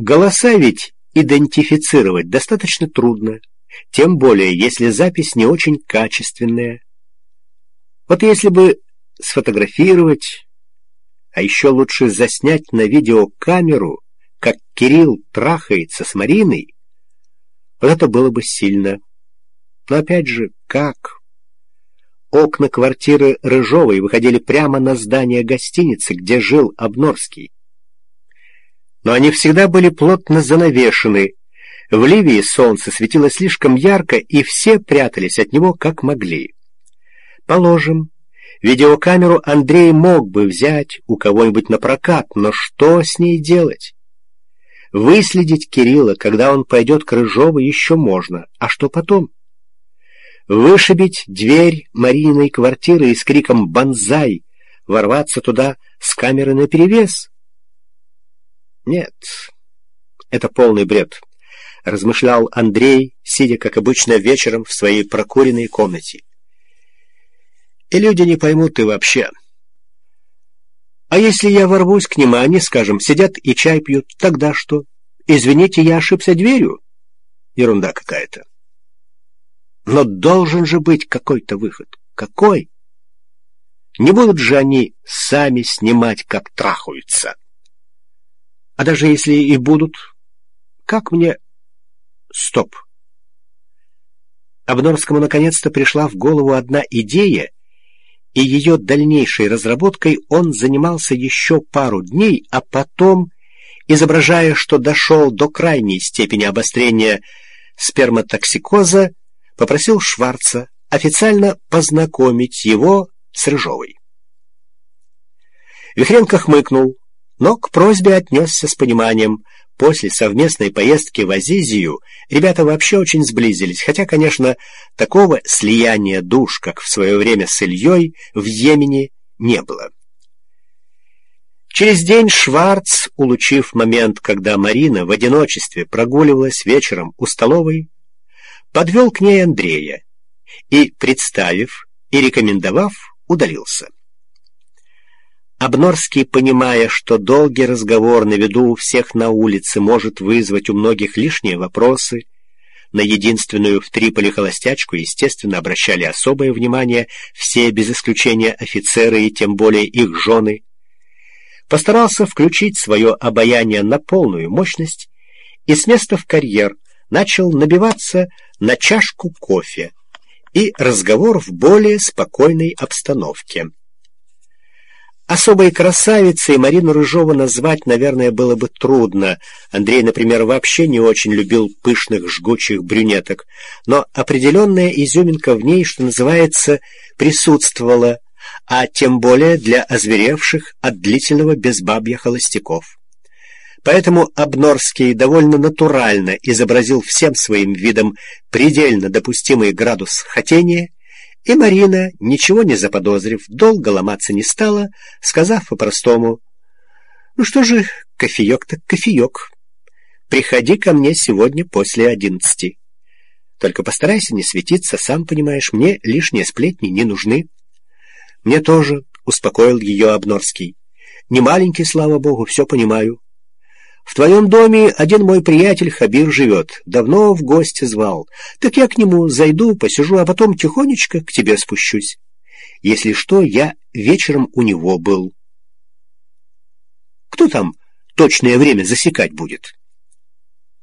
голоса ведь идентифицировать достаточно трудно, тем более, если запись не очень качественная. Вот если бы сфотографировать, а еще лучше заснять на видеокамеру, как Кирилл трахается с Мариной, вот это было бы сильно. Но опять же, как? Окна квартиры Рыжовой выходили прямо на здание гостиницы, где жил Обнорский. Но они всегда были плотно занавешены. В Ливии солнце светило слишком ярко, и все прятались от него как могли. Положим, видеокамеру Андрей мог бы взять у кого-нибудь на прокат, но что с ней делать? Выследить Кирилла, когда он пойдет к Рыжовой, еще можно. А что потом? Вышибить дверь Марининой квартиры и с криком «Бонзай!» ворваться туда с камерой наперевес? Нет, это полный бред, размышлял Андрей, сидя, как обычно, вечером в своей прокуренной комнате. И люди не поймут и вообще. А если я ворвусь к ним, а они, скажем, сидят и чай пьют, тогда что? Извините, я ошибся дверью? Ерунда какая-то. Но должен же быть какой-то выход. Какой? Не будут же они сами снимать, как трахаются. А даже если и будут, как мне... Стоп. Обнорскому наконец-то пришла в голову одна идея, и ее дальнейшей разработкой он занимался еще пару дней, а потом, изображая, что дошел до крайней степени обострения сперматоксикоза, попросил Шварца официально познакомить его с Рыжовой. Вихренко хмыкнул, но к просьбе отнесся с пониманием. После совместной поездки в Азизию ребята вообще очень сблизились, хотя, конечно, такого слияния душ, как в свое время с Ильей в Йемене, не было. Через день Шварц, улучив момент, когда Марина в одиночестве прогуливалась вечером у столовой, подвел к ней Андрея и, представив и рекомендовав, удалился. Обнорский, понимая, что долгий разговор на виду у всех на улице может вызвать у многих лишние вопросы, на единственную в Триполи холостячку, естественно, обращали особое внимание все без исключения офицеры и тем более их жены, постарался включить свое обаяние на полную мощность и с места в карьер начал набиваться на чашку кофе и разговор в более спокойной обстановке. Особой красавицей Марину Рыжову назвать, наверное, было бы трудно. Андрей, например, вообще не очень любил пышных жгучих брюнеток, но определенная изюминка в ней, что называется, присутствовала, а тем более для озверевших от длительного безбабья холостяков. Поэтому Обнорский довольно натурально изобразил всем своим видом предельно допустимый градус хотения, и Марина, ничего не заподозрив, долго ломаться не стала, сказав по-простому: «Ну что же, кофеек так кофеек. Приходи ко мне сегодня после 11. Только постарайся не светиться, сам понимаешь, мне лишние сплетни не нужны». «Мне тоже», — успокоил ее Обнорский. «Не маленький, слава богу, все понимаю. В твоем доме один мой приятель Хабир живет, давно в гости звал. Так я к нему зайду, посижу, а потом тихонечко к тебе спущусь. Если что, я вечером у него был». «Кто там точное время засекать будет?»